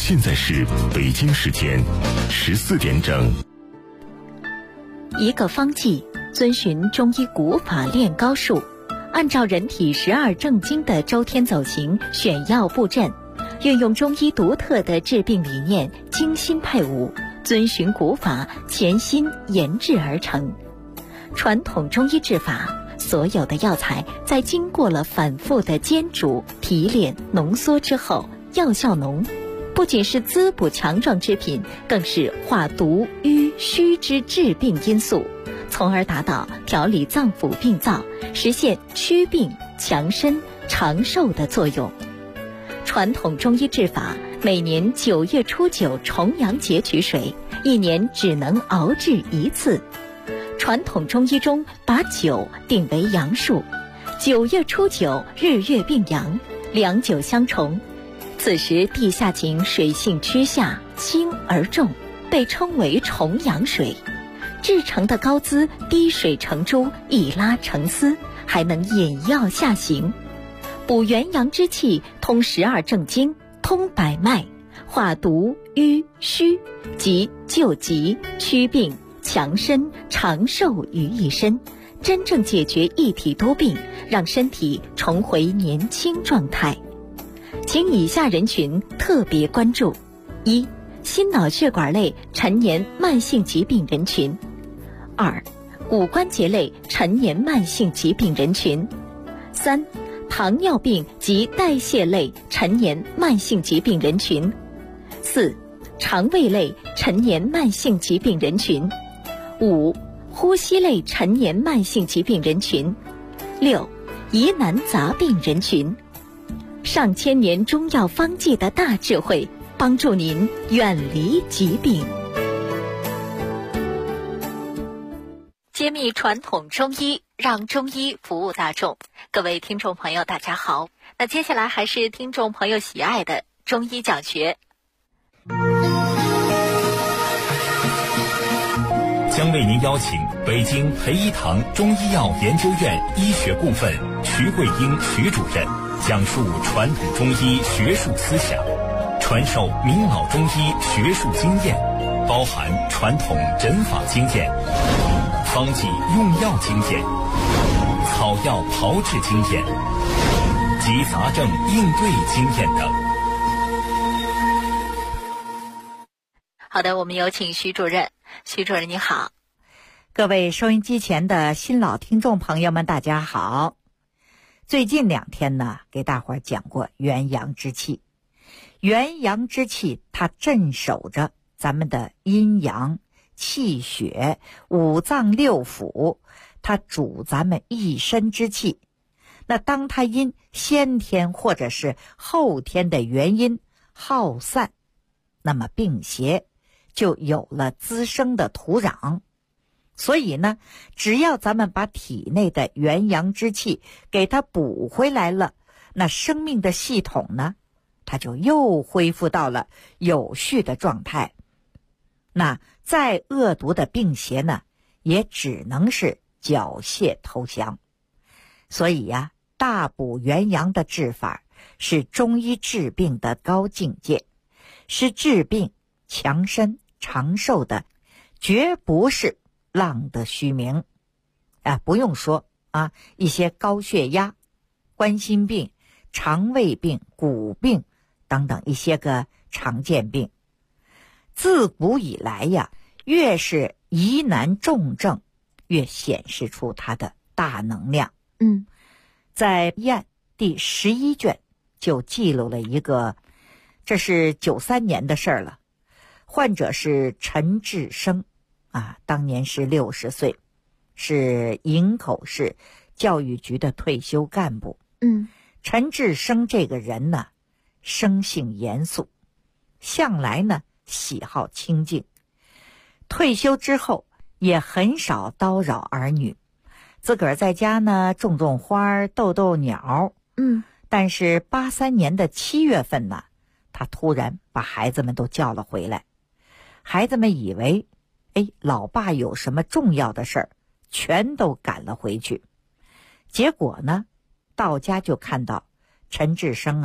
现在是北京时间14点整。 一个方剂遵循中医古法炼膏术，按照人体12正经的周天走形选药布阵，运用中医独特的治病理念，精心配伍，遵循古法潜心研制而成。传统中医治法，所有的药材在经过了反复的煎煮、提炼、浓缩之后，药效浓，不仅是滋补强壮之品，更是化毒瘀虚之治病因素，从而达到调理脏腑病灶，实现祛病强身长寿的作用。传统中医治法，每年9月初9重阳节取水，一年只能熬制一次。传统中医中把9定为阳数，9月初9日月并阳，两9相重，此时地下井水性趋下，轻而重，被称为重阳水。制成的膏滋滴水成珠，一拉成丝，还能引药下行，补元阳之气，通12正经，通百脉，化毒瘀虚，即救急祛病强身长寿于一身，真正解决一体多病，让身体重回年轻状态。请以下人群特别关注：一、心脑血管类陈年慢性疾病人群；二、骨关节类陈年慢性疾病人群；三、糖尿病及代谢类陈年慢性疾病人群；四、肠胃类陈年慢性疾病人群；五、呼吸类陈年慢性疾病人群；六、疑难杂病人群。上千年中药方剂的大智慧，帮助您远离疾病。揭秘传统中医，让中医服务大众。各位听众朋友大家好，那接下来还是听众朋友喜爱的中医讲学。 将为您邀请北京培一堂中医药研究院医学部分徐桂英徐主任讲述传统中医学术思想，传授明老中医学术经验，包含传统诊法经验、方剂用药经验、草药炮制经验及杂症应对经验等。 好的，我们有请徐主任。徐主任你好。 各位收音机前的新老听众朋友们大家好。最近2天呢，给大伙儿讲过元阳之气。元阳之气它镇守着咱们的阴阳、气血、五脏六腑，它主咱们一身之气。那当它因先天或者是后天的原因耗散，那么病邪就有了滋生的土壤。所以呢，只要咱们把体内的元阳之气给它补回来了，那生命的系统呢，它就又恢复到了有序的状态。那再恶毒的病邪呢，也只能是缴械投降。所以呀，大补元阳的治法是中医治病的高境界，是治病强身长寿的，绝不是浪得虚名。不用说啊，一些高血压、冠心病、肠胃病、骨病等等一些个常见病，自古以来呀，越是疑难重症，越显示出它的大能量。在医案第11卷就记录了一个，这是93年的事儿了。患者是陈志生当年是60岁，是营口市教育局的退休干部。陈志生这个人呢，生性严肃，向来呢喜好清静，退休之后也很少叨扰儿女，自个儿在家呢种种花，逗逗鸟。但是83年的7月份呢，他突然把孩子们都叫了回来。孩子们以为老爸有什么重要的事儿，全都赶了回去。结果呢，到家就看到陈志生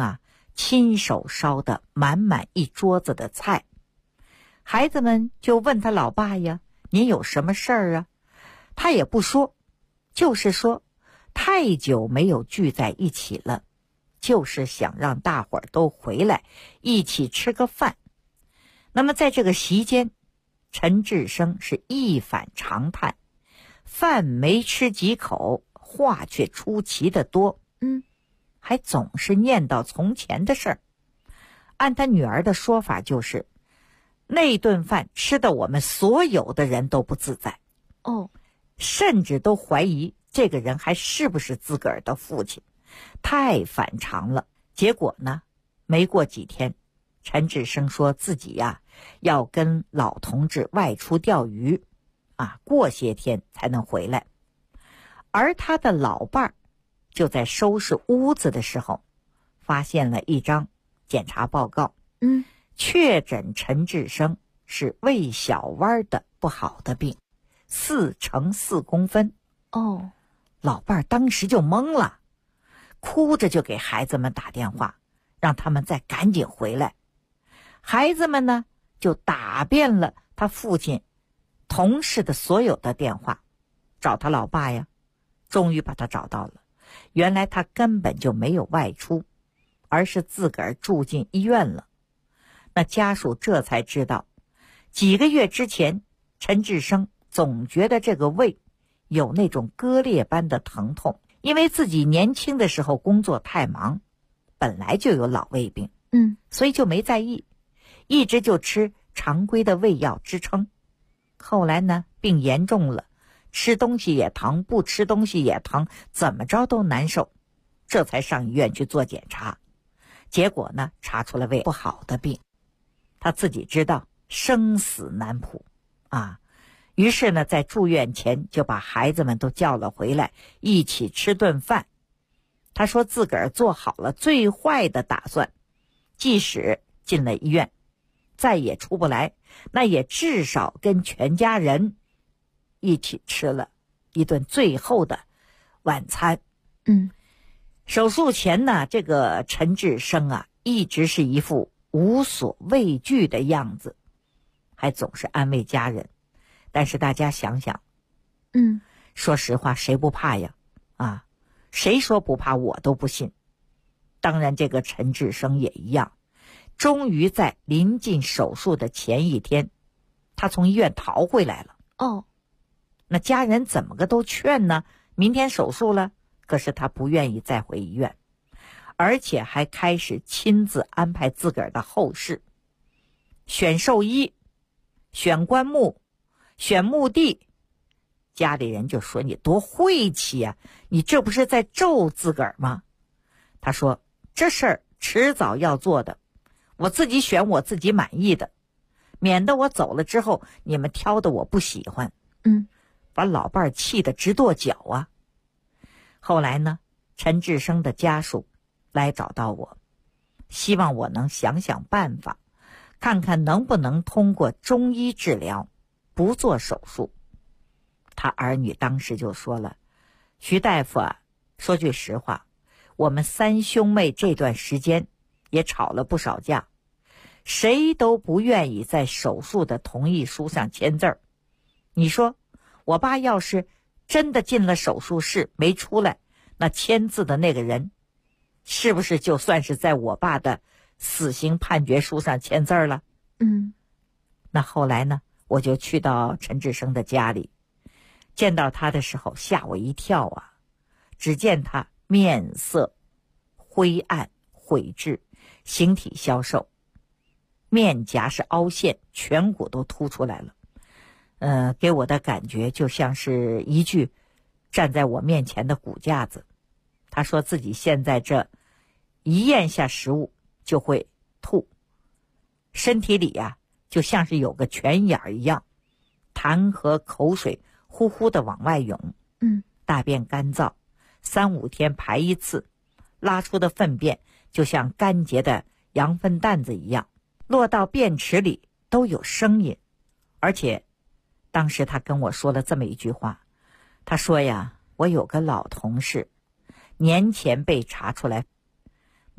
亲手烧的满满一桌子的菜。孩子们就问他老爸呀，您有什么事儿啊？他也不说，就是说太久没有聚在一起了，就是想让大伙儿都回来一起吃个饭。那么在这个席间，陈志生是一反常态，饭没吃几口，话却出奇的多，还总是念叨从前的事儿。按他女儿的说法，就是那顿饭吃的我们所有的人都不自在，甚至都怀疑这个人还是不是自个儿的父亲，太反常了。结果呢，没过几天，陈志生说自己呀要跟老同志外出钓鱼，过些天才能回来。而他的老伴儿就在收拾屋子的时候，发现了一张检查报告，确诊陈志生是胃小弯的不好的病，4乘4公分。老伴儿当时就懵了，哭着就给孩子们打电话，让他们再赶紧回来。孩子们呢，就打遍了他父亲同事的所有的电话，找他老爸呀，终于把他找到了。原来他根本就没有外出，而是自个儿住进医院了。那家属这才知道，几个月之前，陈志生总觉得这个胃有那种割裂般的疼痛，因为自己年轻的时候工作太忙，本来就有老胃病，所以就没在意，一直就吃常规的胃药支撑。后来呢，病严重了，吃东西也疼，不吃东西也疼，怎么着都难受，这才上医院去做检查。结果呢，查出了胃不好的病。他自己知道生死难卜于是呢，在住院前就把孩子们都叫了回来，一起吃顿饭。他说自个儿做好了最坏的打算，即使进了医院，再也出不来，那也至少跟全家人一起吃了一顿最后的晚餐。手术前呢，这个陈志生一直是一副无所畏惧的样子，还总是安慰家人。但是大家想想，说实话，谁不怕呀？谁说不怕我都不信。当然这个陈志生也一样，终于在临近手术的前一天，他从医院逃回来了。那家人怎么个都劝呢？明天手术了，可是他不愿意再回医院，而且还开始亲自安排自个儿的后事，选寿衣，选棺木，选墓地。家里人就说你多晦气啊，你这不是在咒自个儿吗？他说这事儿迟早要做的，我自己选我自己满意的，免得我走了之后你们挑的我不喜欢。把老伴儿气得直跺脚啊。后来呢，陈志生的家属来找到我，希望我能想想办法，看看能不能通过中医治疗，不做手术。他儿女当时就说了，徐大夫说句实话，我们3兄妹这段时间也吵了不少架，谁都不愿意在手术的同意书上签字儿。你说我爸要是真的进了手术室没出来，那签字的那个人是不是就算是在我爸的死刑判决书上签字了？那后来呢，我就去到陈志生的家里，见到他的时候吓我一跳只见他面色灰暗毁质，形体消瘦，面颊是凹陷，颧骨都凸出来了。给我的感觉就像是一具站在我面前的骨架子。他说自己现在这一咽下食物就会吐，身体里就像是有个泉眼一样，痰和口水呼呼的往外涌。大便干燥，3、5天排一次，拉出的粪便就像干结的羊粪蛋子一样，落到便池里都有声音。而且当时他跟我说了这么一句话，他说呀，我有个老同事，年前被查出来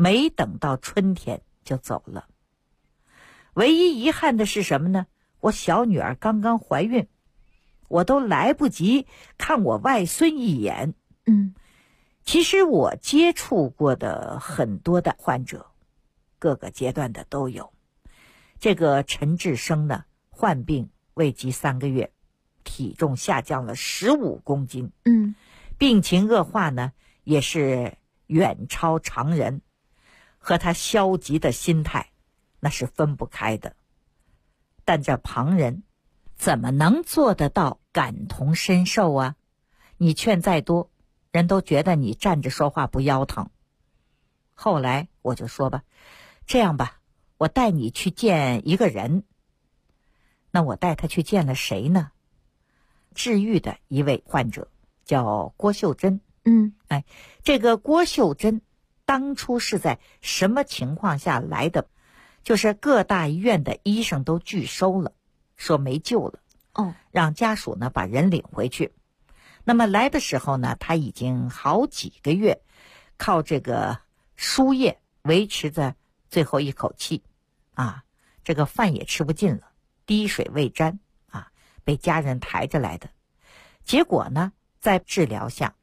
没等到春天就走了。唯一遗憾的是什么呢？我小女儿刚刚怀孕，我都来不及看我外孙一眼。其实我接触过的很多的患者，各个阶段的都有。这个陈志生呢，患病未及3个月，体重下降了15公斤。病情恶化呢，也是远超常人，和他消极的心态那是分不开的。但这旁人怎么能做得到感同身受啊？你劝再多，人都觉得你站着说话不腰疼。后来我就说吧，这样吧，我带你去见一个人。那我带他去见了谁呢？治愈的一位患者叫郭秀珍。这个郭秀珍当初是在什么情况下来的？就是各大医院的医生都拒收了，说没救了。让家属呢把人领回去。那么来的时候呢，他已经好几个月靠这个输液维持着最后一口气这个饭也吃不进了，滴水未沾被家人抬着来的。结果呢，在治疗下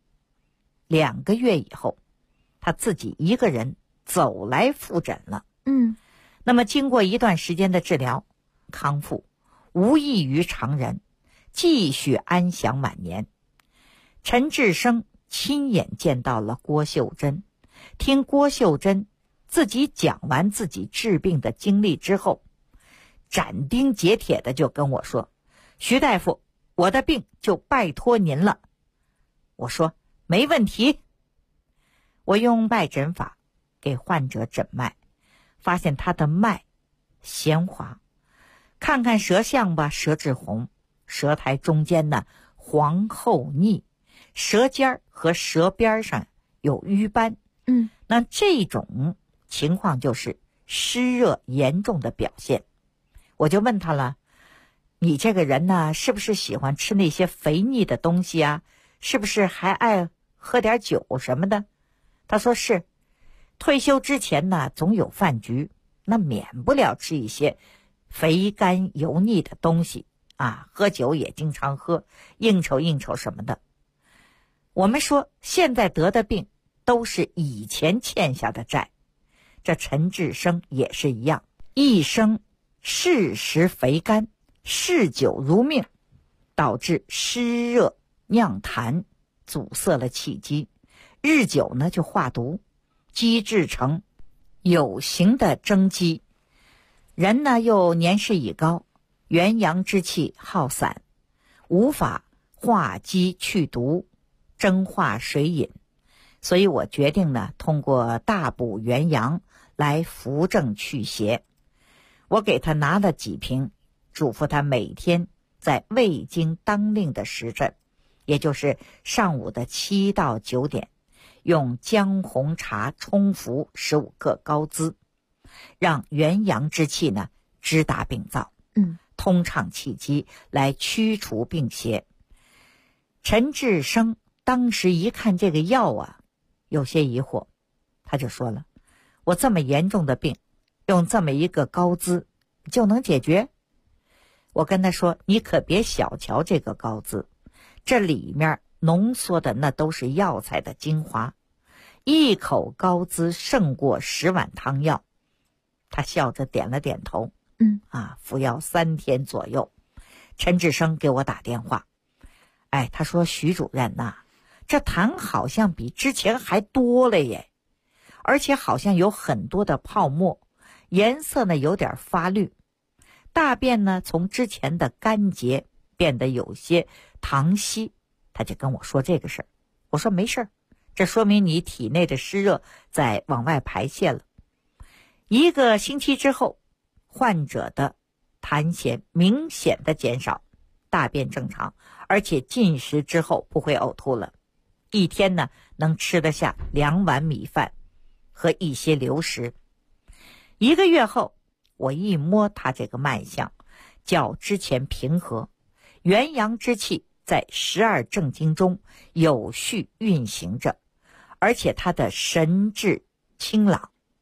2个月以后，他自己一个人走来复诊了。那么经过一段时间的治疗康复，无异于常人，继续安享晚年。陈志生亲眼见到了郭秀珍，听郭秀珍自己讲完自己治病的经历之后，斩钉截铁的就跟我说，徐大夫，我的病就拜托您了。我说没问题。我用脉诊法给患者诊脉，发现他的脉弦滑，看看舌象吧，舌质红，舌苔中间呢黄厚腻，舌尖和舌边上有瘀斑。那这种情况就是湿热严重的表现。我就问他了，你这个人呢，是不是喜欢吃那些肥腻的东西啊？是不是还爱喝点酒什么的？他说是。退休之前呢，总有饭局，那免不了吃一些肥甘油腻的东西喝酒也经常喝，应酬什么的。我们说现在得的病都是以前欠下的债，这陈志生也是一样，一生嗜食肥甘，嗜酒如命，导致湿热酿痰，阻塞了气机，日久呢就化毒，积制成有形的蒸积。人呢又年事已高，元阳之气耗散，无法化积去毒，蒸化水饮。所以我决定呢，通过大补元阳来扶正祛邪。我给他拿了几瓶，嘱咐他每天在未经当令的时辰，也就是上午的7到9点，用姜红茶冲服15克高滋，让元阳之气呢直达病灶，通畅气机，来驱除病邪。陈志生当时一看这个药有些疑惑，他就说了，我这么严重的病，用这么一个高滋就能解决？我跟他说，你可别小瞧这个高滋，这里面浓缩的那都是药材的精华，一口高滋胜过10碗汤药。他笑着点了点头，服药3天左右。陈志生给我打电话，他说，徐主任这痰好像比之前还多了耶，而且好像有很多的泡沫，颜色呢有点发绿，大便呢从之前的干结变得有些溏稀。他就跟我说这个事儿。我说没事儿，这说明你体内的湿热在往外排泄了。1个星期之后，患者的痰涎明显的减少，大便正常，而且进食之后不会呕吐了，一天呢能吃得下2碗米饭和一些流食。1个月后，我一摸他这个脉象，较之前平和，元阳之气在12正经中有序运行着，而且他的神志清朗，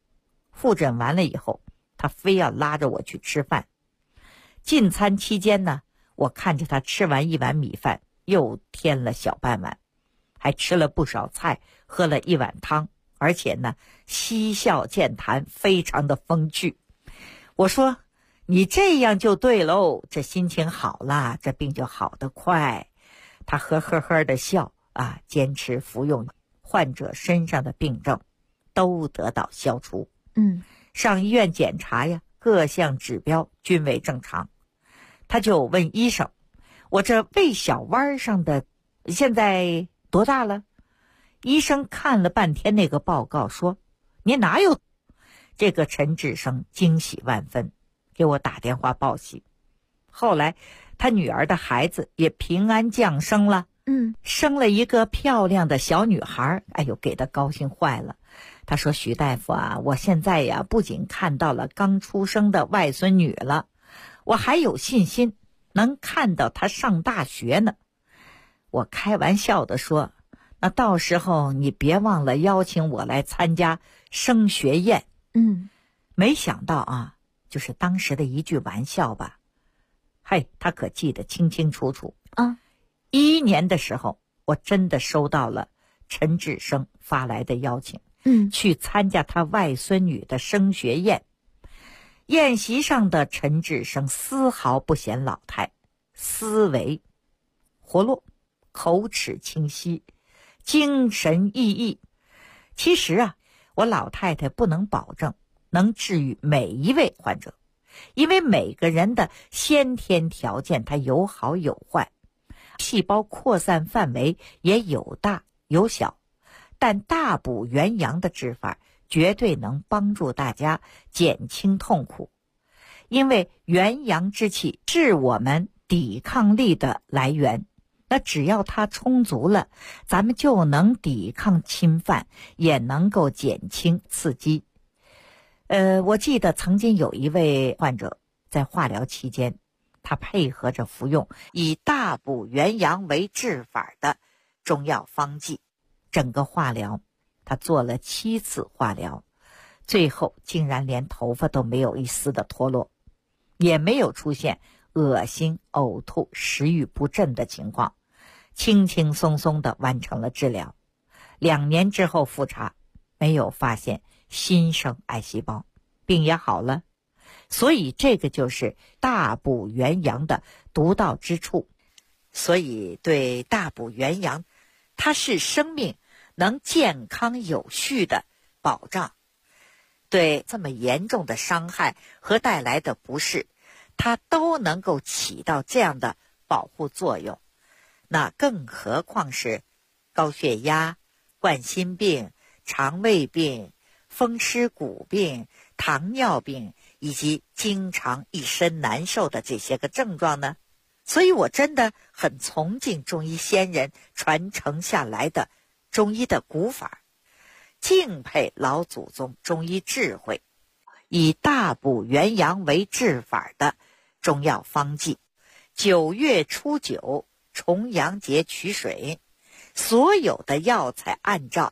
复诊完了以后，他非要拉着我去吃饭。进餐期间呢，我看着他吃完一碗米饭，又添了小半碗，还吃了不少菜，喝了一碗汤，而且呢，嬉笑健谈，非常的风趣。我说，你这样就对喽，这心情好了，这病就好得快。他呵呵呵的笑啊，坚持服用，患者身上的病症都得到消除。上医院检查呀，各项指标均为正常。他就问医生，我这胃小弯上的现在多大了？医生看了半天那个报告说，你哪有？这个陈志生惊喜万分，给我打电话报喜。后来他女儿的孩子也平安降生了，生了一个漂亮的小女孩，哎呦，给他高兴坏了。他说，徐大夫啊，我现在呀不仅看到了刚出生的外孙女了，我还有信心能看到她上大学呢。我开玩笑地说，那到时候你别忘了邀请我来参加升学宴。没想到啊，就是当时的一句玩笑吧，他可记得清清楚楚啊。11年的时候，我真的收到了陈志生发来的邀请，去参加他外孙女的升学宴。宴席上的陈志生丝毫不显老态，思维活络，口齿清晰，精神奕奕。其实啊，我老太太不能保证能治愈每一位患者，因为每个人的先天条件它有好有坏，细胞扩散范围也有大有小，但大补元阳的治法绝对能帮助大家减轻痛苦。因为元阳之气是我们抵抗力的来源，那只要它充足了，咱们就能抵抗侵犯，也能够减轻刺激。我记得曾经有一位患者在化疗期间，他配合着服用以大补元阳为治法的中药方剂，整个化疗他做了7次化疗，最后竟然连头发都没有一丝的脱落，也没有出现恶心、呕吐、食欲不振的情况，轻轻松松地完成了治疗。2年之后复查，没有发现新生癌细胞，病也好了。所以这个就是大补元阳的独到之处。所以对大补元阳，它是生命能健康有序的保障。对这么严重的伤害和带来的不适，它都能够起到这样的保护作用。那更何况是高血压、冠心病、肠胃病、风湿骨病、糖尿病以及经常一身难受的这些个症状呢？所以我真的很崇敬中医先人传承下来的中医的古法，敬佩老祖宗中医智慧，以大补元阳为治法的中药方剂。9月初9重阳节取水，所有的药材按照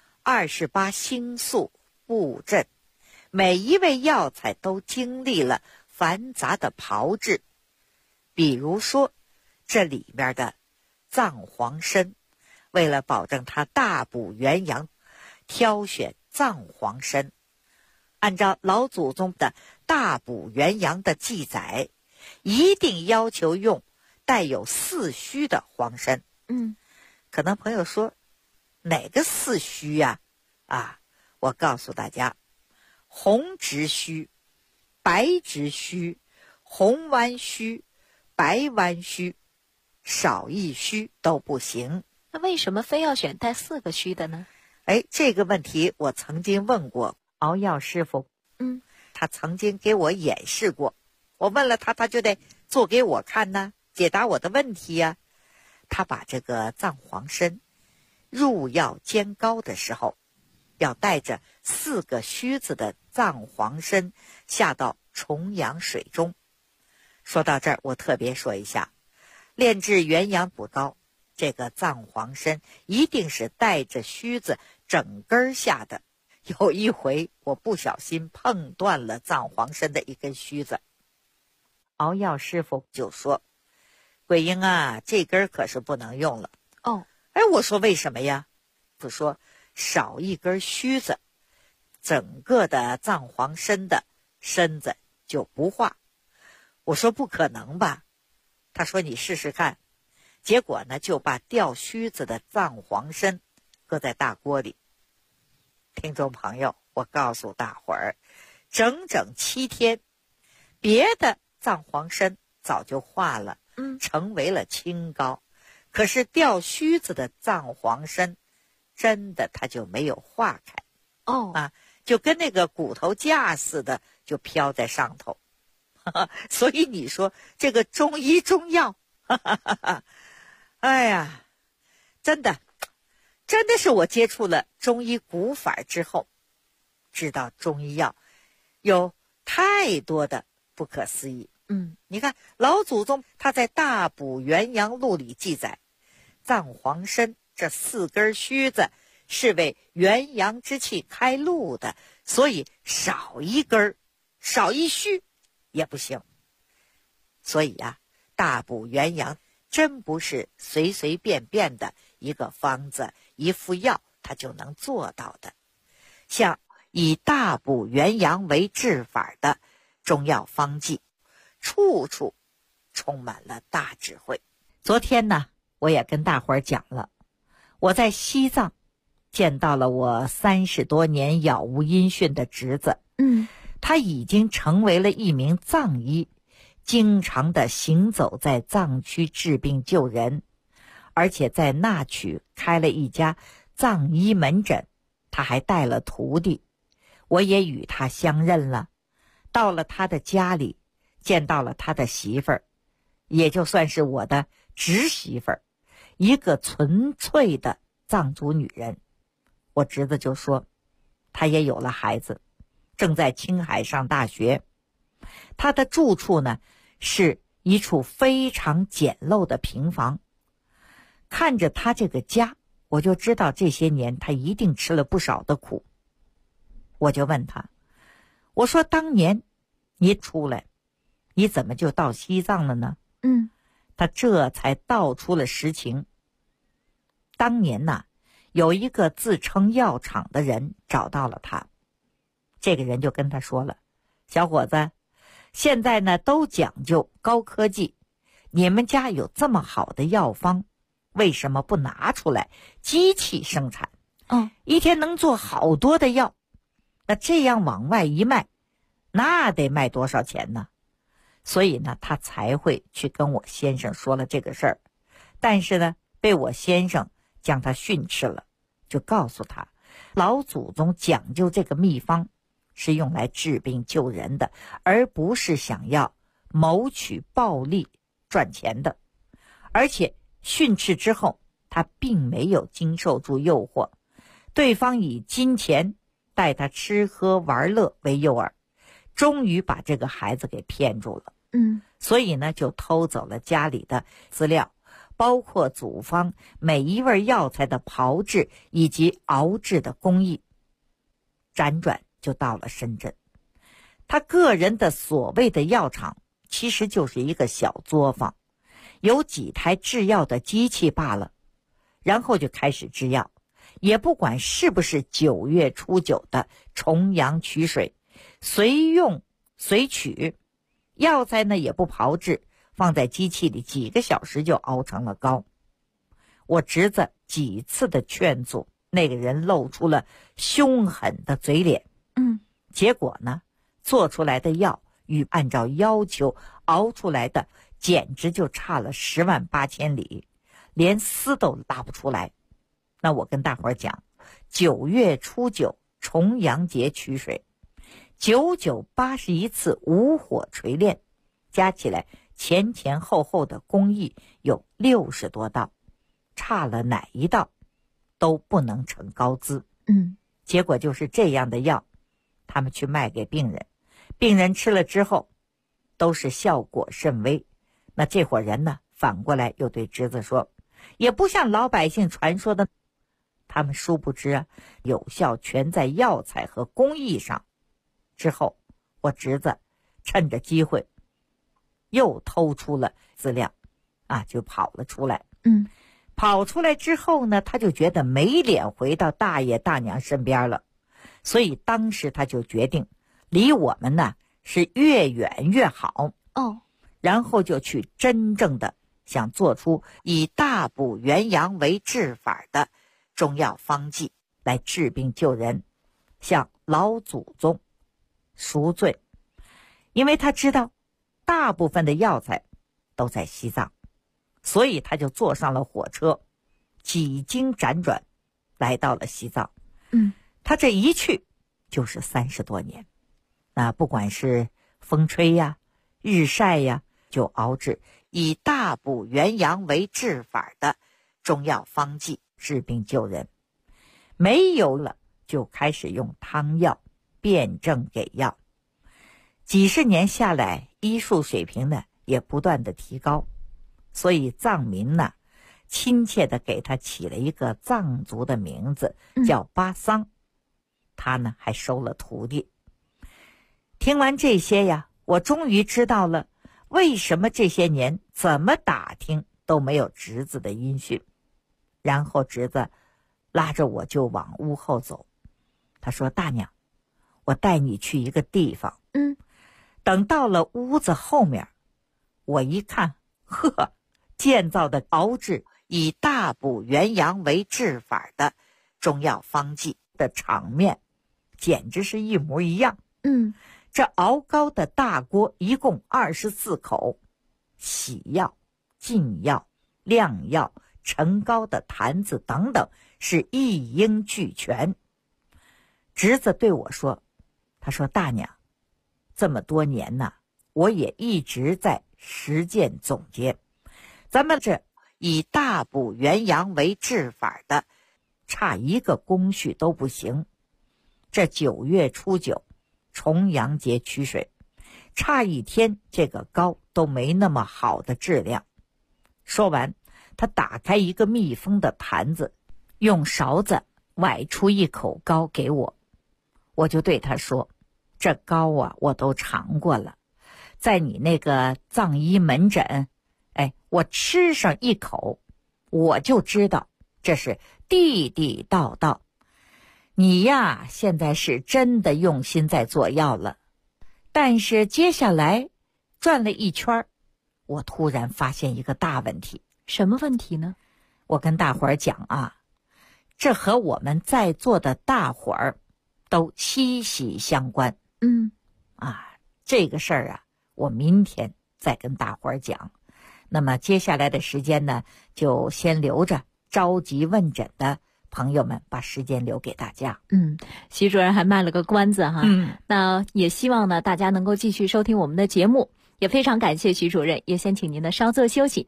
28星宿布阵，每一味药材都经历了繁杂的炮制。比如说这里面的藏黄参，为了保证它大补元阳，挑选藏黄参。按照老祖宗的大补元阳的记载，一定要求用带有4虚的黄参。可能朋友说，哪个4虚呀？我告诉大家，红直虚、白直虚、红弯虚、白弯虚，少一虚都不行。 那为什么非要选带4个虚的呢？ 这个问题我曾经问过熬药师傅，他曾经给我演示过。我问了他，他就得做给我看呢，解答我的问题呀。他把这个藏黄参入药煎膏的时候，要带着4个须子的藏黄参下到重阳水中。说到这儿，我特别说一下，炼制元阳补膏，这个藏黄参一定是带着须子整根下的， 有一回我不小心碰断了藏黄参的一根须子，熬药师傅就说：“桂英啊，这根可是不能用了。” 哦， 哎，我说为什么呀？就说少一根须子，整个的藏黄参的身子就不化。我说不可能吧？他说你试试看。结果呢，就把掉须子的藏黄参搁在大锅里。听众朋友，我告诉大伙儿，整整7天，别的藏黄参早就化了，成为了清膏。可是掉须子的藏黄参，真的它就没有化开。就跟那个骨头架似的，就飘在上头。所以你说这个中医中药，哎呀，真的是我接触了中医古法之后，知道中医药有太多的不可思议。你看老祖宗他在《大补元阳录》里记载，藏黄参这4根须子是为元阳之气开路的，所以少一根少一须也不行。所以啊，大补元阳真不是随随便便的一个方子一副药它就能做到的。像以大补元阳为治法的中药方剂，处处充满了大智慧。昨天呢，我也跟大伙儿讲了，我在西藏见到了我30多年杳无音讯的侄子。他已经成为了一名藏医，经常的行走在藏区治病救人，而且在那曲开了一家藏医门诊，他还带了徒弟。我也与他相认了，到了他的家里，见到了他的媳妇儿，也就算是我的侄媳妇儿，一个纯粹的藏族女人。我侄子就说，他也有了孩子，正在青海上大学。他的住处呢，是一处非常简陋的平房。看着他这个家，我就知道这些年他一定吃了不少的苦。我就问他，我说当年你出来，你怎么就到西藏了呢？他这才道出了实情。当年呢，有一个自称药厂的人找到了他，这个人就跟他说了，小伙子，现在呢都讲究高科技，你们家有这么好的药方，为什么不拿出来机器生产？一天能做好多的药，那这样往外一卖，那得卖多少钱呢？所以呢，他才会去跟我先生说了这个事儿。但是呢，被我先生将他训斥了，就告诉他，老祖宗讲究这个秘方是用来治病救人的，而不是想要谋取暴利赚钱的。而且训斥之后，他并没有经受住诱惑，对方以金钱带他吃喝玩乐为诱饵，终于把这个孩子给骗住了。所以呢，就偷走了家里的资料，包括祖方每一味药材的炮制以及熬制的工艺，辗转就到了深圳。他个人的所谓的药厂其实就是一个小作坊，有几台制药的机器罢了，然后就开始制药，也不管是不是9月初9的重阳取水，随用随取。药材呢也不炮制，放在机器里几个小时就熬成了膏。我侄子几次的劝阻，那个人露出了凶狠的嘴脸。结果呢，做出来的药与按照要求熬出来的简直就差了10万8千里，连丝都拉不出来。那我跟大伙儿讲，9月初9重阳节取水，9981次无火锤炼，加起来前前后后的工艺有60多道，差了哪一道都不能成膏资。结果就是这样的药，他们去卖给病人，病人吃了之后都是效果甚微。那这伙人呢，反过来又对侄子说，也不像老百姓传说的， 他们殊不知有效全在药材和工艺上。之后我侄子趁着机会又偷出了资料就跑了出来。跑出来之后呢，他就觉得没脸回到大爷大娘身边了，所以当时他就决定离我们呢是越远越好。然后就去真正的想做出以大补元阳为治法的中药方剂来治病救人，向老祖宗赎罪。因为他知道大部分的药材都在西藏，所以他就坐上了火车，几经辗转来到了西藏。他这一去就是30多年，那不管是风吹呀、日晒呀，就熬制以大补元阳为治法的中药方剂治病救人。没有了就开始用汤药辨证给药。几十年下来，医术水平呢也不断的提高，所以藏民呢亲切的给他起了一个藏族的名字，叫巴桑。他呢还收了徒弟。听完这些呀，我终于知道了为什么这些年怎么打听都没有侄子的音讯。然后侄子拉着我就往屋后走，他说：“大娘，我带你去一个地方。”等到了屋子后面，我一看，建造的熬制以大补元阳为治法的中药方剂的场面简直是一模一样。这熬膏的大锅一共24口，洗药、浸药、晾药、盛膏的坛子等等是一应俱全。侄子对我说，他说：“大娘，这么多年呢，我也一直在实践总结，咱们这以大补元阳为治法的，差一个工序都不行。这9月初9重阳节取水，差一天这个膏都没那么好的质量。”说完，他打开一个密封的坛子，用勺子崴出一口膏给我。我就对他说：“这膏我都尝过了，在你那个藏医门诊，我吃上一口，我就知道这是地地道道。你呀，现在是真的用心在做药了。”但是接下来转了一圈，我突然发现一个大问题。 什么问题呢？ 我跟大伙儿讲这和我们在座的大伙儿都息息相关。这个事儿我明天再跟大伙儿讲。那么接下来的时间呢，就先留着着急问诊的朋友们，把时间留给大家。 徐主任还卖了个关子那也希望呢大家能够继续收听我们的节目，也非常感谢徐主任，也先请您呢稍作休息。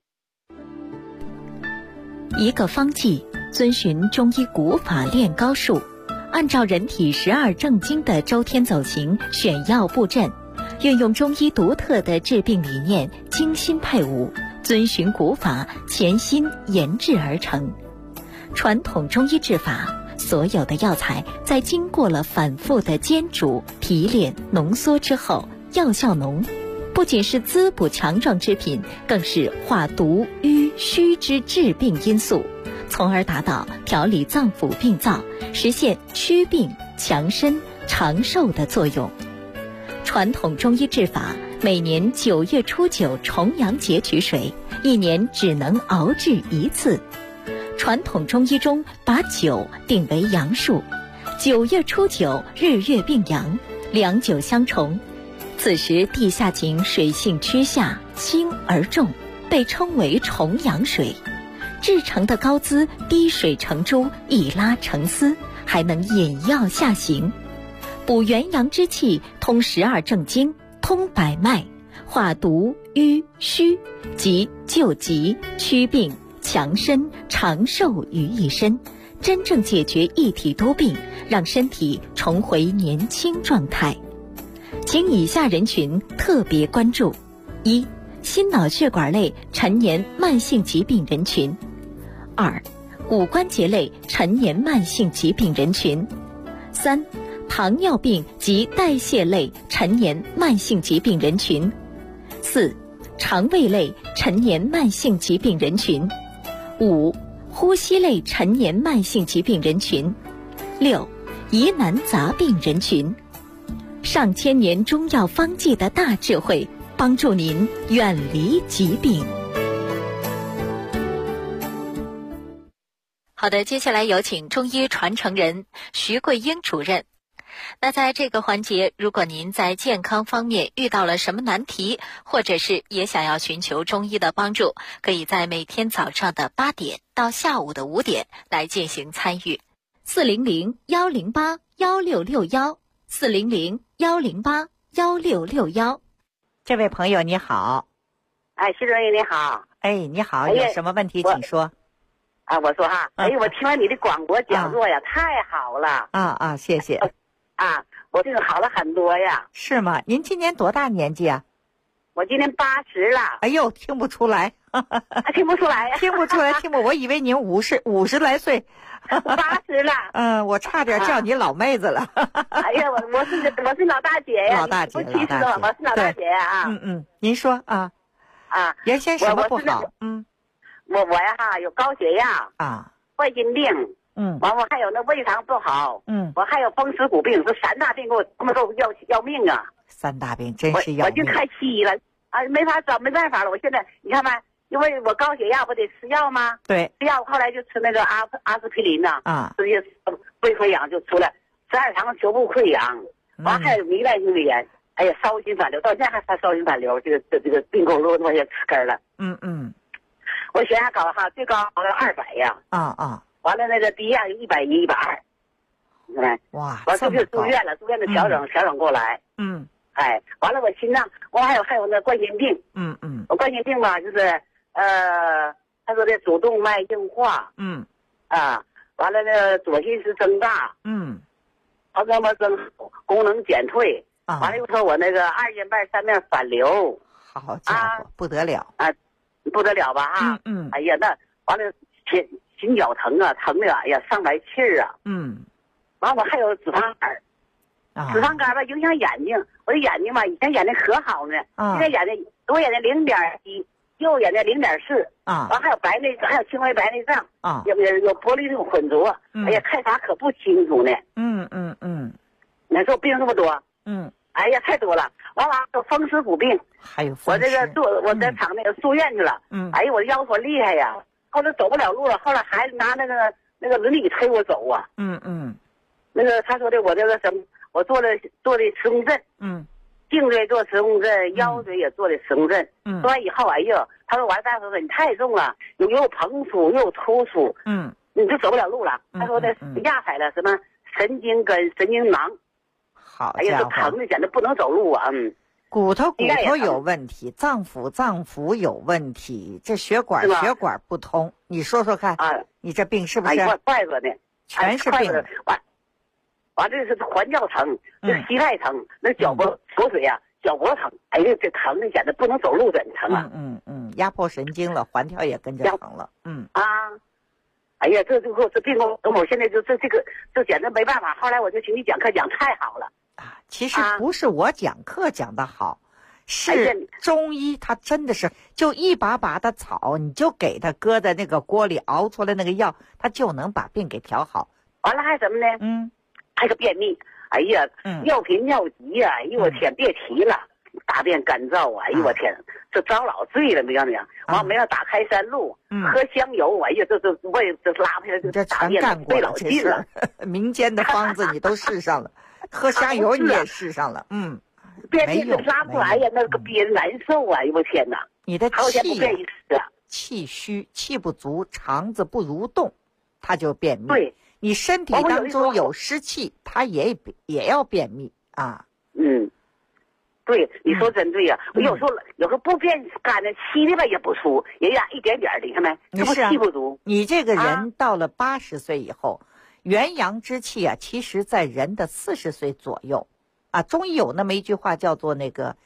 一个方剂遵循中医古法炼膏术，按照人体12正经的周天走形选药布阵，运用中医独特的治病理念，精心配伍，遵循古法潜心研制而成。传统中医治法，所有的药材在经过了反复的煎煮、提炼、浓缩之后，药效浓，不仅是滋补强壮之品，更是化毒瘀虚之治病因素，从而达到调理脏腑病灶，实现祛病强身长寿的作用。传统中医治法每年9月初9重阳节取水，一年只能熬制一次。传统中医中把9定为阳数，9月初9日月并阳，两9相重，此时地下井水性趋下，轻而重，被称为重阳水。制成的膏滋滴水成珠，一拉成丝，还能引药下行，补元阳之气，通12正经，通百脉，化毒瘀虚，即救急祛病强身长寿于一身，真正解决一体多病，让身体重回年轻状态。请以下人群特别关注：一、心脑血管类陈年慢性疾病人群；二、 骨关节类陈年慢性疾病人群；3、糖尿病及代谢类陈年慢性疾病人群；4、肠胃类陈年慢性疾病人群；5、呼吸类陈年慢性疾病人群；6、疑难杂病人群。上千年中药方剂的大智慧，帮助您远离疾病。好的，接下来有请中医传承人徐桂英主任。那在这个环节，如果您在健康方面遇到了什么难题，或者是也想要寻求中医的帮助，可以在每天早上的8点到下午的5点来进行参与。400-108-1661，400-108-1661。 这位朋友你好。 哎，徐主任你好。 哎，你好，有什么问题请说。 我说哈，我听完你的广播讲座呀，太好了。 谢谢。 我这个好了很多呀。 是吗？您今年多大年纪啊？ 我今年80了。 哎呦，听不出来。 听不出来呀？ 听不出来，我以为您50来岁。 80了。 我差点叫你老妹子了。 哎呀，我是老大姐呀。 老大姐， 我70了，我是老大姐呀。 您说啊。原先什么不好？ 我呀有高血压坏心病，完我还有那胃肠不好，我还有风湿骨病，这3大病给我他妈都要命啊 ！3大病真是要命。 我就看西医了没办法了。我现在你看吧，因为我高血压不得吃药吗？ 对， 吃药后来就吃那个阿司匹林呐，直接胃溃疡就出来，12肠球部溃疡，完还有糜烂性的炎，哎呀，烧心反流，到现在还烧心反流，这个病给我落那些根了。我血压高最高到200呀。完了那个低压就110、120。 哇， 完了就住院了，住院的调整过来。完了我心脏，我还有那冠心病。我冠心病吧，就是他说的主动脉硬化。完了那左心室增大。他说么功能减退。完了又说我那个2间瓣3面反流。 好家伙，不得了不得了吧哎呀，那完了心绞疼疼的哎呀上不来气儿啊。完了我还有脂肪肝。脂肪肝吧影响眼睛，我的眼睛吧以前眼睛可好呢，现在左眼睛0.1，右眼睛0.4。完还有白内还有轻微白内障有玻璃这种混浊。哎呀看啥可不清楚呢。你说病这么多。哎呀太多了。完有风湿骨病， 还有风湿。 我在厂那个住院去了。哎呀我的腰说厉害呀，后来走不了路了，后来孩子拿那个轮椅推我走啊。那个他说的我这个什么，我做的磁共振。颈椎做磁共振，腰椎也做的磁共振。做完以后，哎呀，他说完大夫说你太重了，又有膨出又有突出。你就走不了路了。他说的压迫了什么神经根、神经囊。 好家伙！ 哎呀，这疼的简直不能走路啊。 骨头有问题，脏腑有问题，这血管不通。你说说看你这病是不是？ 怪着呢， 全是病。 完这是环教疼，这膝盖疼，那脚脖锁水呀，脚脖疼。哎呀，这疼的简直不能走路的，你疼啊！ 压迫神经了，环跳也跟着疼了。 哎呀，这病我现在就这简直没办法。后来我就听你讲课讲太好了。 其实不是我讲课讲得好，是中医它真的是就一把把的草，你就给它搁在那个锅里熬出来那个药，它就能把病给调好。 完了还什么呢？还个便秘。哎呀，尿频尿急呀！哎呦我天，别提了，大便干燥啊！哎呦我天，这遭老罪了，没让讲。完没让打开山路，喝香油。哎呀，我也拉不下来， 这全干过了这事。民间的方子你都试上了。喝香油你也试上了。 便秘拉不出来呀，那个憋着难受啊！哎呦我天哪！ 你的气虚，气不足，肠子不蠕动，它就便秘。 对， 你身体当中有湿气，它也要便秘啊。 对，你说真对呀。我有时候不便干的，气的吧也不出，也压一点点的，你看没？这不气不足。 你这个人到了80岁以后，元阳之气啊，其实在人的40岁左右啊。中医有那么一句话叫做那个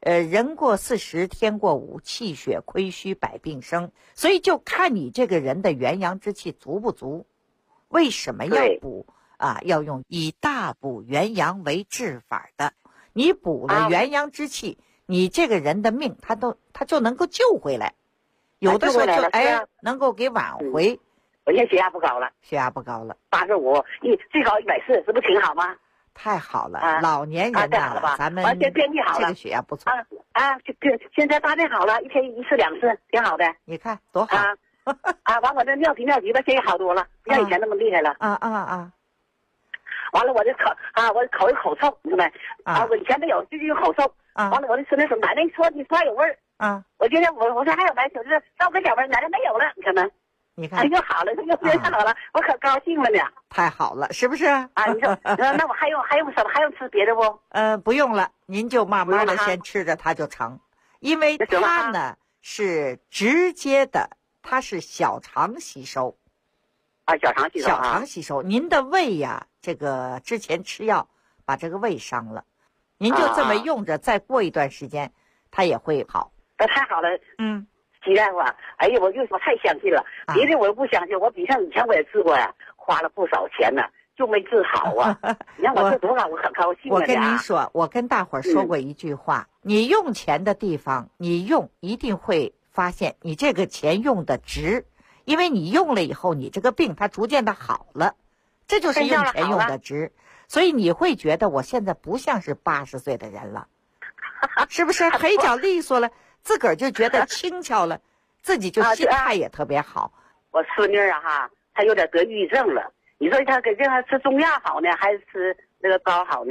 人过40，天过5，气血亏虚，百病生。所以就看你这个人的元阳之气足不足。为什么要补啊？要用以大补元阳为治法的。你补了元阳之气，你这个人的命他就能够救回来。有的时候就能够给挽回。 我现在血压不高了， 血压不高了 ，85，最高140，这不挺好吗？ 太好了，老年人呐，咱们这天气好了， 这个血压不错现在大便好了，一天1次2次，挺好的。 你看多好完我这尿频尿急吧，现在好多了，不像以前那么厉害了。完了我我口有口臭，你知道没？我以前没有，最近有口臭。完了我就吃那什么奶奶说你说有味儿。我今天我说还有没？就是让我跟小妹奶奶没有了，你看没？ 你看， 又好了，又变好了，我可高兴了呢。 太好了，是不是？ 你说，那我还用什么？还用吃别的不？ 不用了，您就慢慢的先吃着它就成，因为它呢是直接的，它是小肠吸收。 小肠吸收。 小肠吸收，您的胃呀，这个之前吃药把这个胃伤了，您就这么用着，再过一段时间，它也会好。 那太好了。徐大夫，哎呀，我太相信了，别的我又不相信，我比上以前我也治过呀，花了不少钱呢，就没治好啊。你让我治多少，我很高兴。 我跟您说，我跟大伙儿说过一句话，你用钱的地方，你用一定会发现你这个钱用的值，因为你用了以后，你这个病它逐渐的好了，这就是用钱用的值。所以你会觉得我现在不像是80岁的人了，是不是？腿脚利索了。自个儿就觉得轻巧了，自己就心态也特别好。 我孙女她有点得抑郁症了，你说她给这她吃中药好呢，还是吃那个膏好呢？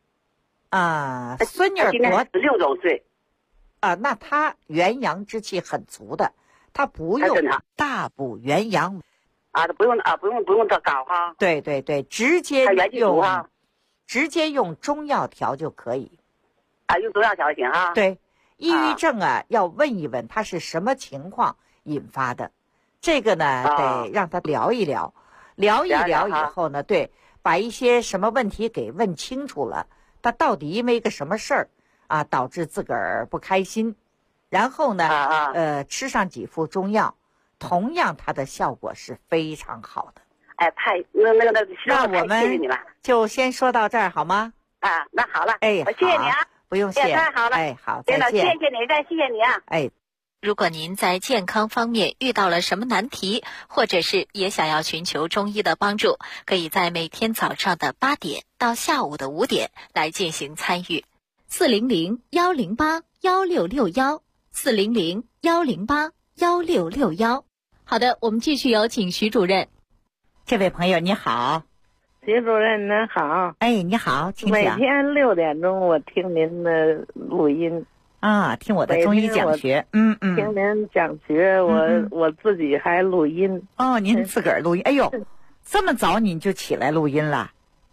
孙女今年16周岁。 那她元阳之气很足的，她不用大补元阳。 不用这膏哈。 对，直接用中药调就可以。 用中药调行啊。 对。抑郁症要问一问他是什么情况引发的，这个呢得让他聊一聊以后呢，对，把一些什么问题给问清楚了，他到底因为一个什么事儿导致自个儿不开心，然后呢吃上几副中药，同样它的效果是非常好的。 那我们就先说到这儿好吗？ 那好了， 我谢谢你啊。 不用谢， 太好了， 好，再见。 谢谢你，再谢谢你啊。 如果您在健康方面遇到了什么难题，或者是也想要寻求中医的帮助，可以在每天早上的8点到下午的5点来进行参与。400-108-1661，400-108-1661。好的，我们继续有请徐主任。 这位朋友你好。 徐主任您好。 你好，请讲。 每天6点钟我听您的录音听我的中医讲学。 听您讲学，我自己还录音。 您自个儿录音？哎呦，这么早您就起来录音了？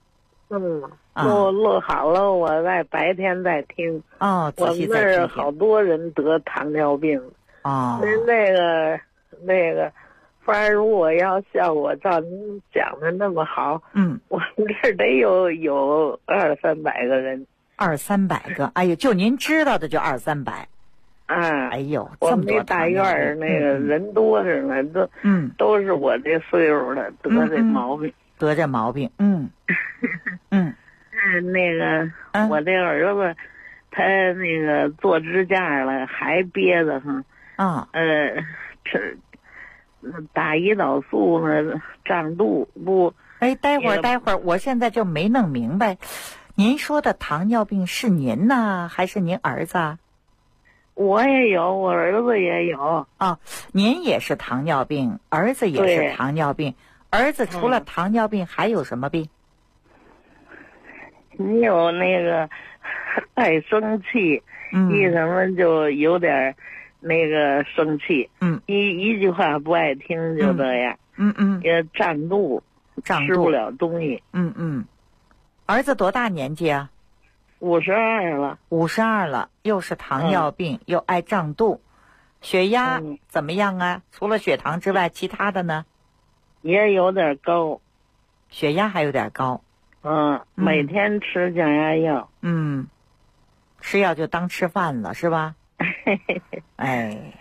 录好了，我在白天在听。 我们那儿好多人得糖尿病。您那个。如果要像我照您讲的那么好，我们这儿得有200-300个人 ，200-300个，哎呦，就您知道的就200-300，哎呦， 我们那大院儿那个人多着呢，都是我这岁数的得这毛病，那个我这儿子他那个做支架了，还憋着打胰岛素呢，胀肚不？ 待会儿，我现在就没弄明白，您说的糖尿病是您呢，还是您儿子啊？ 我也有，我儿子也有。 您也是糖尿病，儿子也是糖尿病。儿子除了糖尿病还有什么病？ 你有那个爱生气，一什么就有点。那个生气，一句话不爱听就这样，也胀肚，吃不了东西， 儿子多大年纪啊 ？52了。 52了，又是糖尿病，又爱胀肚，血压怎么样啊？除了血糖之外，其他的呢？ 也有点高， 血压还有点高。 每天吃降压药。 吃药就当吃饭了，是吧？哎，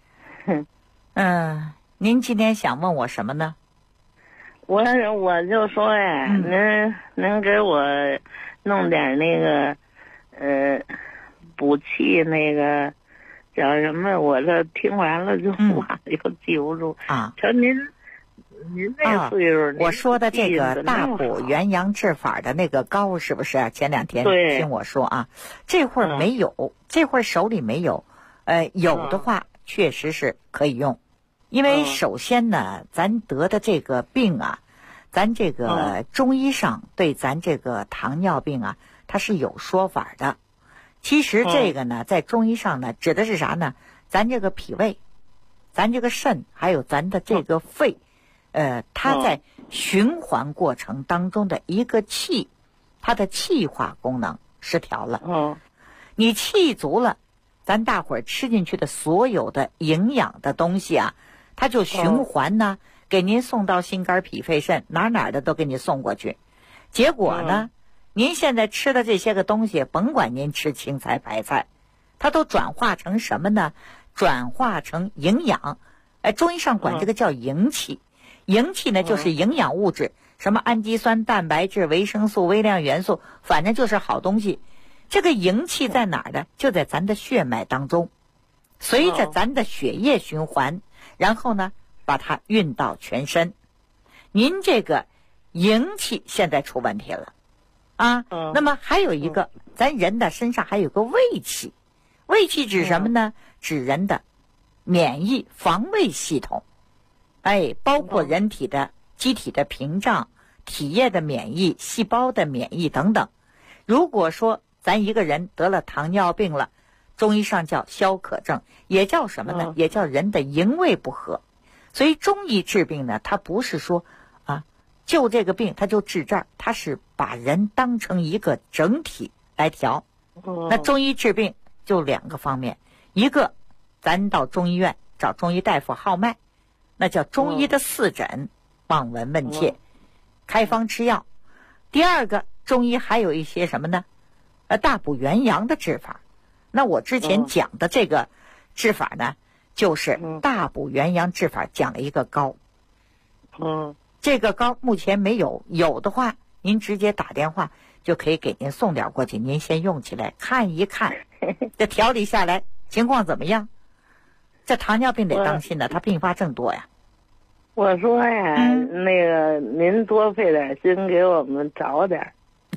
您今天想问我什么呢？ 我就说呀，您给我弄点那个补气那个叫什么？我这听完了就忘了，又记不住啊。 瞧您那岁数， 我说的这个大补元阳治法的那个膏是不是？前2天听我说啊，这会儿没有，这会儿手里没有，有的话确实是可以用，因为首先呢，咱得的这个病啊，咱这个中医上对咱这个糖尿病啊，它是有说法的。其实这个呢，在中医上呢，指的是啥呢？咱这个脾胃，咱这个肾，还有咱的这个肺。它在循环过程当中的一个气，它的气化功能失调了。你气足了，咱大伙儿吃进去的所有的营养的东西啊，它就循环呢，给您送到心肝脾肺肾，哪的都给你送过去。结果呢，您现在吃的这些个东西，甭管您吃青菜白菜，它都转化成什么呢？转化成营养。中医上管这个叫营气。营气呢，就是营养物质，什么氨基酸、蛋白质、维生素、微量元素，反正就是好东西。这个营气在哪儿呢？就在咱的血脉当中，随着咱的血液循环，然后呢，把它运到全身。您这个营气现在出问题了啊。那么还有一个，咱人的身上还有个卫气。卫气指什么呢？指人的免疫防卫系统。包括人体的机体的屏障、体液的免疫、细胞的免疫等等。如果说咱一个人得了糖尿病了，中医上叫消渴症，也叫什么呢？也叫人的营卫不和。所以中医治病呢，它不是说就这个病它就治这儿，它是把人当成一个整体来调。那中医治病就2个方面，一个咱到中医院找中医大夫号脉，那叫中医的4诊，望闻问切，开方吃药。第2个，中医还有一些什么呢？大补元阳的治法。那我之前讲的这个治法呢，就是大补元阳治法讲了一个膏。这个膏目前没有，有的话您直接打电话就可以给您送点过去，您先用起来看一看，这调理下来情况怎么样？这糖尿病得当心呢，它并发症多呀。 我说呀，那个您多费点心给我们找点，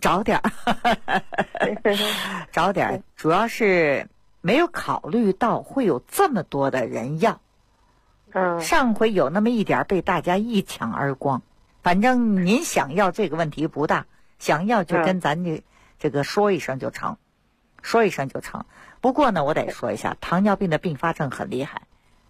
主要是没有考虑到会有这么多的人要。上回有那么一点被大家一抢而光。反正您想要这个问题不大，想要就跟咱这个说一声就成。不过呢，我得说一下，糖尿病的并发症很厉害。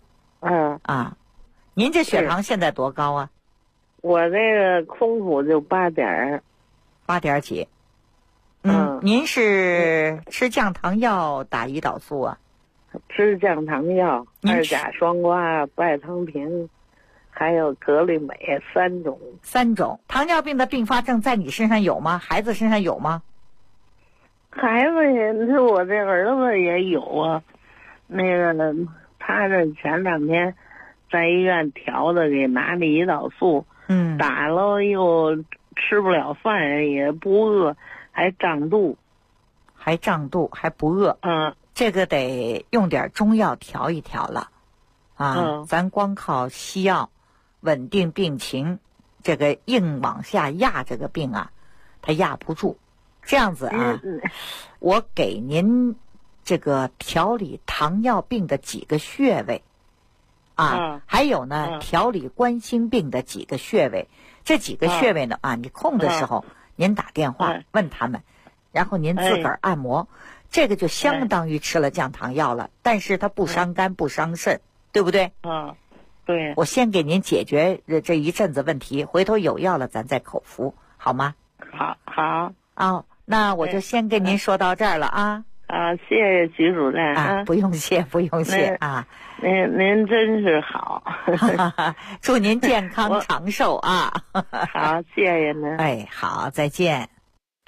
您这血糖现在多高啊？ 我这个空腹就8点几。您是吃降糖药打胰岛素啊？ 吃降糖药，2甲双胍、拜汤平，还有格力美3种。 3种。糖尿病的并发症在你身上有吗？孩子身上有吗？ 孩子也是，我这儿子也有啊。那个他这前2天在医院调的，给拿的胰岛素，打了又吃不了饭，也不饿，还胀肚， 还不饿。这个得用点中药调一调了。咱光靠西药稳定病情，这个硬往下压这个病啊，它压不住。这样子啊，我给您这个调理糖尿病的几个穴位还有呢调理冠心病的几个穴位。这几个穴位呢你空的时候您打电话问他们，然后您自个儿按摩，这个就相当于吃了降糖药了，但是它不伤肝不伤肾，对不对？ 对。 我先给您解决这一阵子问题，回头有药了咱再口服，好吗？ 好。 那我就先跟您说到这儿了啊。 谢谢徐主任不用谢啊。 您真是好。 祝您健康长寿啊。 好，谢谢您。 好，再见。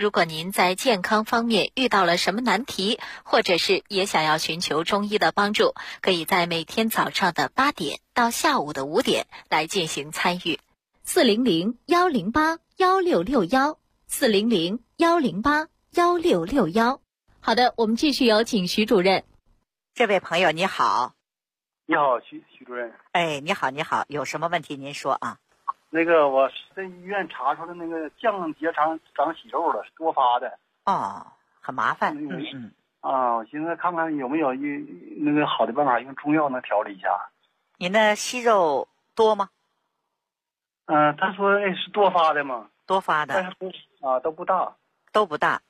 如果您在健康方面遇到了什么难题，或者是也想要寻求中医的帮助，可以在每天早上的8点到下午的5点来进行参与。400-108-1661，400-108-1661。好的，我们继续有请徐主任。 这位朋友你好。 你好，徐主任。 哎，你好，有什么问题您说啊？ 那个我在医院查出来那个降结肠长息肉了，是多发的。 哦，很麻烦。 我寻思看看有没有那个好的办法，用中药能调理一下。 您的息肉多吗？ 他说那是多发的嘛。 多发的。 但是都不大。 都不大。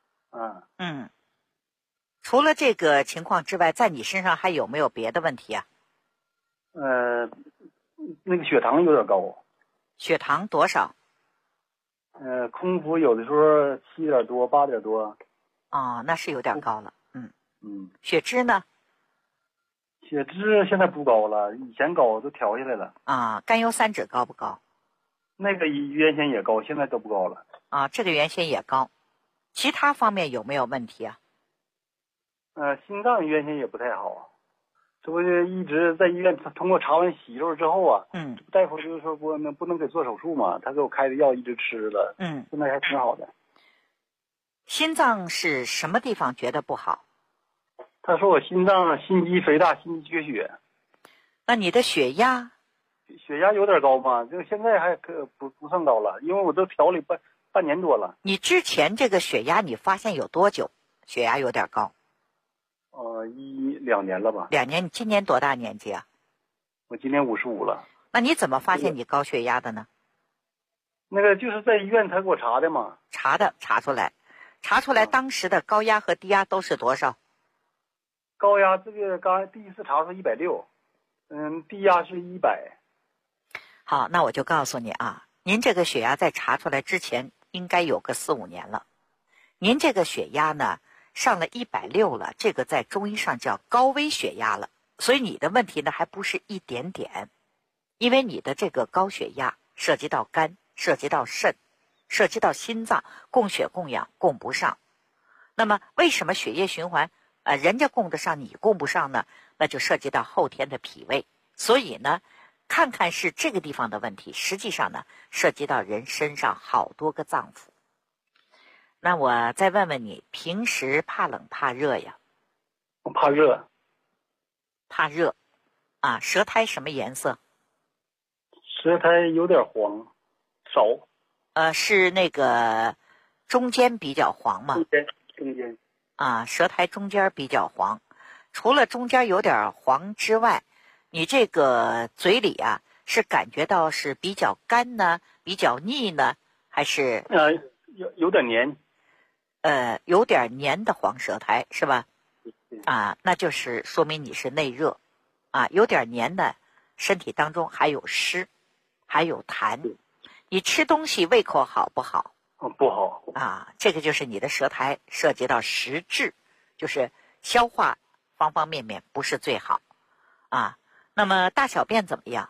除了这个情况之外，在你身上还有没有别的问题啊？ 那个血糖有点高。 血糖多少？ 空腹有的时候7点多、8点多。 那是有点高了。血脂呢？ 血脂现在不高了，以前高都调下来了。 甘油三酯高不高？ 那个原先也高，现在都不高了。 这个原先也高。其他方面有没有问题啊？ 心脏原先也不太好。这不是一直在医院通过查完息肉之后啊，大夫就是说不能给做手术嘛，他给我开的药一直吃了，现在还挺好的。 心脏是什么地方觉得不好？ 他说我心脏心肌肥大，心肌缺血。 那你的血压？ 血压有点高嘛，就现在还不算高了，因为我都调理半年多了。 你之前这个血压你发现有多久血压有点高 ？2年了吧。 2年。你今年多大年纪啊？ 我今年55了。 那你怎么发现你高血压的呢？ 那个就是在医院他给我查的嘛。 查出来当时的高压和低压都是多少？ 高压这个刚第一次查出160，低压是100。 好，那我就告诉你啊，您这个血压在查出来之前应该有个4-5年了。您这个血压呢上了160了，这个在中医上叫高危血压了。所以你的问题呢还不是一点点，因为你的这个高血压涉及到肝，涉及到肾，涉及到心脏，供血供氧供不上。那么为什么血液循环人家供得上你供不上呢？那就涉及到后天的脾胃。所以呢看看是这个地方的问题，实际上呢涉及到人身上好多个脏腑。那我再问问你，平时怕冷怕热呀？ 我怕热。 怕热舌苔什么颜色？ 舌苔有点黄，少。 是那个中间比较黄吗？ 中间。 舌苔中间比较黄。除了中间有点黄之外，你这个嘴里是感觉到是比较干呢，比较腻呢，还是有点黏？ 有点黏的黄舌苔是吧？那就是说明你是内热有点黏的，身体当中还有湿，还有痰。你吃东西胃口好不好？ 不好。 这个就是你的舌苔涉及到实质，就是消化方方面面不是最好那么大小便怎么样？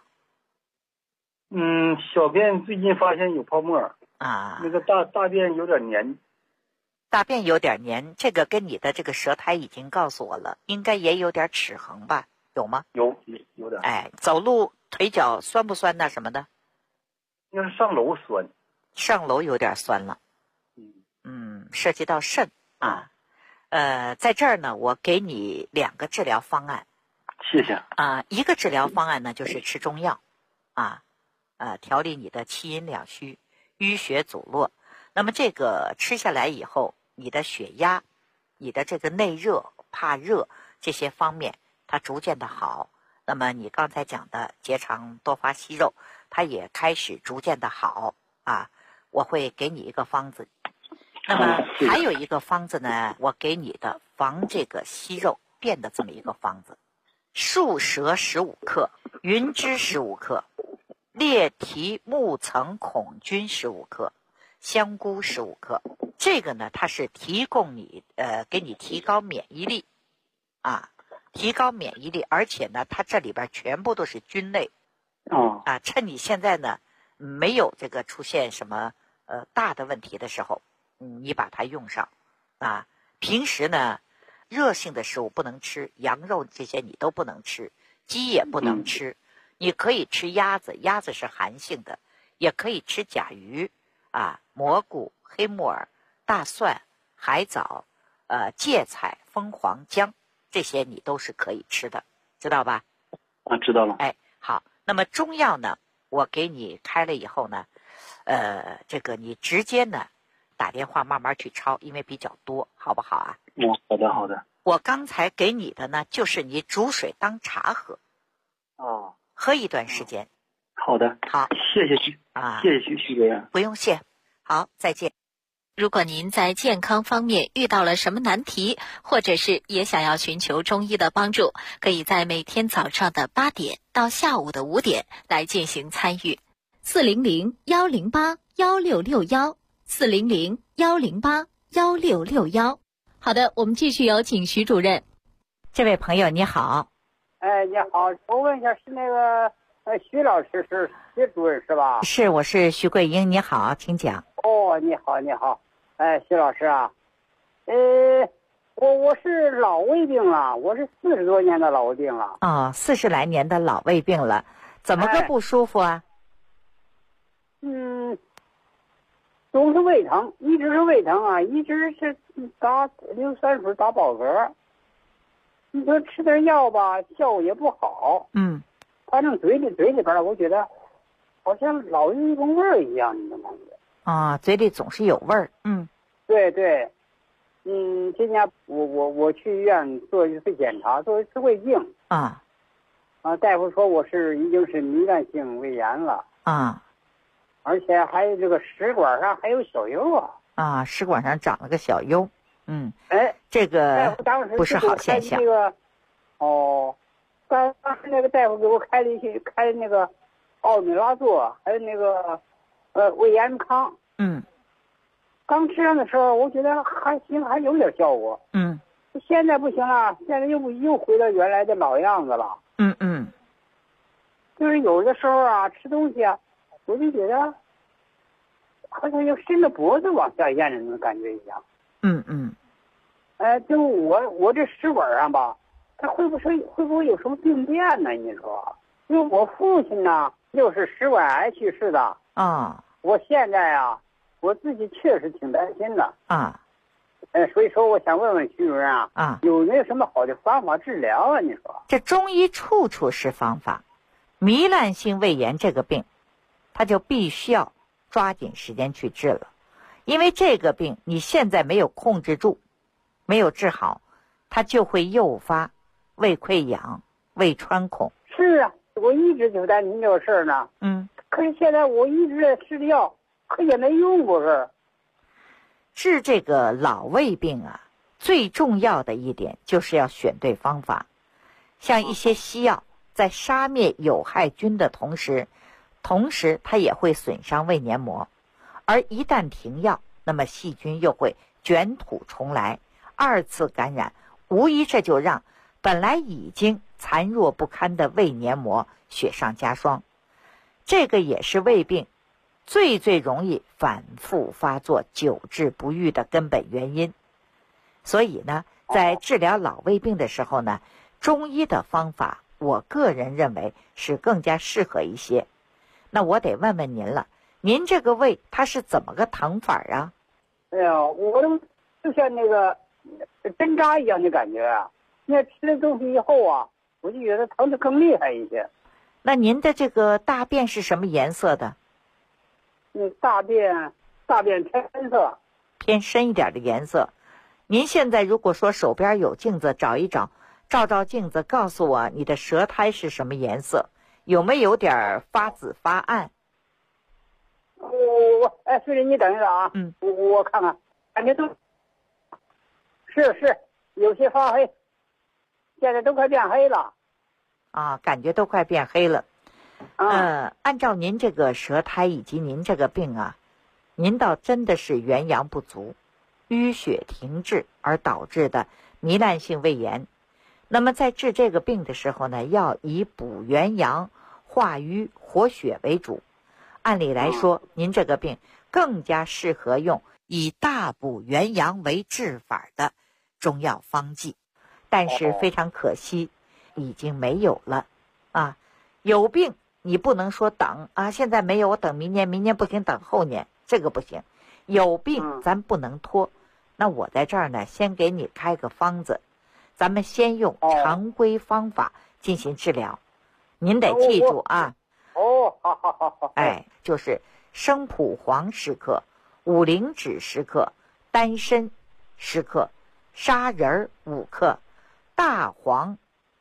小便最近发现有泡沫那个大便有点黏。 大便有点黏，这个跟你的这个舌苔已经告诉我了，应该也有点齿痕吧？有吗？ 有点。 走路腿脚酸不酸什么的？ 要是上楼酸。 上楼有点酸了。涉及到肾在这儿呢，我给你2个治疗方案。 谢谢。 一个治疗方案呢就是吃中药调理你的气阴两虚、淤血阻络。那么这个吃下来以后，你的血压、你的这个内热、怕热这些方面它逐渐的好。那么你刚才讲的结肠多发息肉，它也开始逐渐的好我会给你一个方子。那么还有一个方子呢，我给你的防这个息肉变的这么一个方子：树蛇15克，云芝15克，列提木层孔菌15克，香菇15克。这个呢它是提供你给你提高免疫力提高免疫力，而且呢它这里边全部都是菌类趁你现在呢没有这个出现什么大的问题的时候你把它用上啊。平时呢，热性的食物不能吃，羊肉这些你都不能吃，鸡也不能吃。你可以吃鸭子，鸭子是寒性的，也可以吃甲鱼啊，蘑菇、黑木耳、大蒜、海藻、芥菜、蜂黄姜，这些你都是可以吃的，知道吧？ 啊，知道了。 哎，好，那么中药呢，我给你开了以后呢，这个你直接呢打电话慢慢去抄，因为比较多，好不好啊？ 好的好的。 我刚才给你的呢，就是你煮水当茶喝，喝一段时间。 好的， 好， 谢谢徐主任。 不用谢，好，再见。 如果您在健康方面遇到了什么难题，或者是也想要寻求中医的帮助，可以在每天早上的8点到下午的5点来进行参与。400-108-1661，400-108-1661。好的，我们继续有请徐主任。 这位朋友你好。 哎，你好，我问一下，是那个徐老师是徐主任是吧？ 是，我是徐桂英，你好，请讲。 哦，你好，你好，哎，徐老师啊，我是老胃病了，我是40多年的老胃病了。 40来年的老胃病了，怎么个不舒服啊？ 总是胃疼，一直是胃疼啊，一直是打硫酸水打饱嗝。你说吃点药吧，效果也不好。反正嘴里边我觉得好像老有一种味儿一样，你能感觉？ 嘴里总是有味儿。 对对。今年我去医院做一次检查，做一次胃镜。大夫说我已经是糜烂性胃炎了。而且还有这个食管上还有小疣啊。 食管上长了个小疣。这个不是好现象。 当时那个大夫给我开那个奥米拉唑，还有那个胃炎康。刚吃上的时候，我觉得还行，还有点效果。现在不行了，现在又回到原来的老样子了。就是有的时候啊，吃东西啊，我就觉得好像要伸着脖子往下咽的那种感觉一样。就我这食管上吧，它会不会有什么病变呢？你说，因为我父亲呢就是食管癌去世的。我现在啊，我自己确实挺担心的。所以说我想问问徐主任有没有什么好的方法治疗啊？你说这中医处处是方法，糜烂性胃炎这个病，它就必须要抓紧时间去治了，因为这个病你现在没有控制住，没有治好，它就会诱发胃溃疡、胃穿孔。 是啊，我一直就担心这个事儿呢。可是现在我一直在吃药，可也没用过是。 治这个老胃病啊，最重要的一点就是要选对方法。像一些西药在杀灭有害菌的同时它也会损伤胃黏膜，而一旦停药，那么细菌又会卷土重来，二次感染，无疑这就让本来已经残弱不堪的胃黏膜雪上加霜。这个也是胃病最容易反复发作、久治不愈的根本原因。所以呢，在治疗老胃病的时候呢，中医的方法我个人认为是更加适合一些。那我得问问您了，您这个胃它是怎么个疼法啊？ 哎呀，我就像那个针扎一样的感觉啊！那吃了东西以后啊，我就觉得疼得更厉害一些。 那您的这个大便是什么颜色的？ 大便偏深色， 偏深一点的颜色。您现在如果说手边有镜子，照照镜子，告诉我你的舌苔是什么颜色，有没有点发紫发暗？ 孙女，你等一下啊。我看看，感觉都是有些发黑，现在都快变黑了。 感觉都快变黑了。按照您这个舌苔以及您这个病啊，您倒真的是元阳不足，淤血停滞而导致的糜烂性胃炎。那么在治这个病的时候呢，要以补元阳、化瘀、活血为主。按理来说，您这个病更加适合用以大补元阳为治法的中药方剂，但是非常可惜，已经没有了啊。有病你不能说等啊，现在没有我等明年，明年不行等后年，这个不行。有病咱不能拖。那我在这儿呢，先给你开个方子，咱们先用常规方法进行治疗。您得记住啊。 好。 哎，就是生蒲黄10克，五灵脂10克，丹参10克，砂仁5克，大黄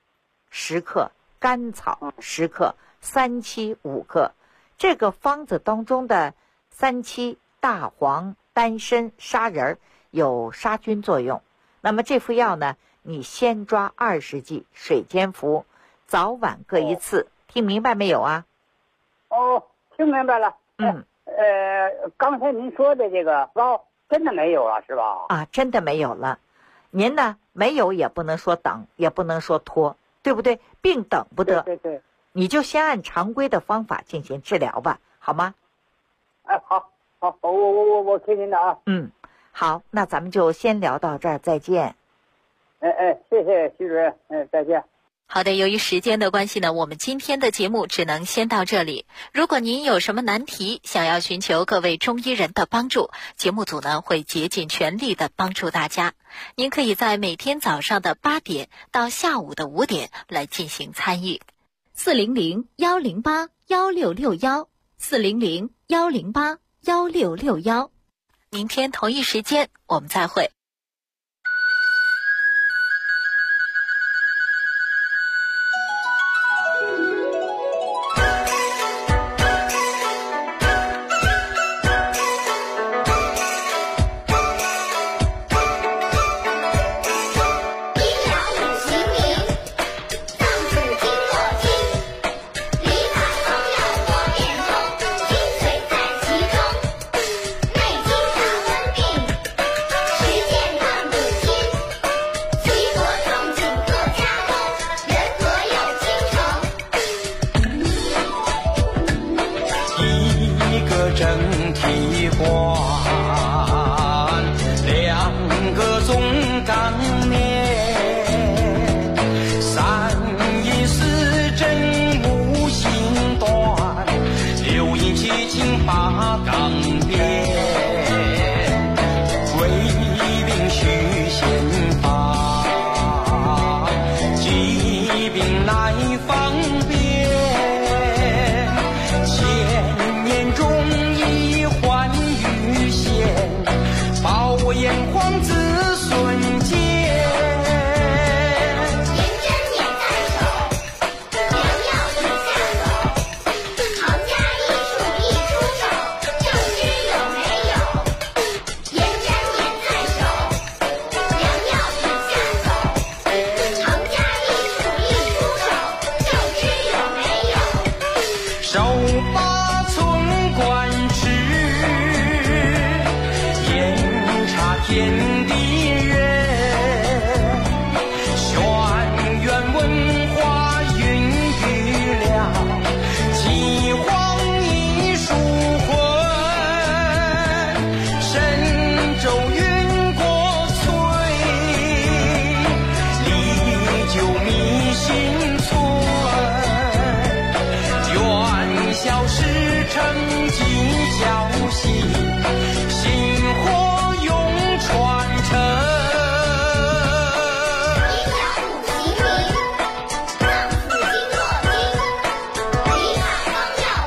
10克，甘草10克，三七5克。这个方子当中的三七、大黄、丹参、砂仁有杀菌作用。那么这副药呢，你先抓20剂，水煎服，早晚各1次。听明白没有啊？ 听明白了。刚才您说的这个膏真的没有了是吧？ 啊，真的没有了。您呢，没有也不能说等，也不能说拖，对不对？病等不得。 对。 你就先按常规的方法进行治疗吧，好吗？ 好，我听您的啊。 好，那咱们就先聊到这儿，再见。 谢谢徐主任，再见。 好的，由于时间的关系呢，我们今天的节目只能先到这里。如果您有什么难题，想要寻求各位中医人的帮助，节目组呢会竭尽全力的帮助大家。您可以在每天早上的8点到下午的5点来进行参与。400-108-1661，400-108-1661。明天同一时间我们再会。 小事成今朝夕。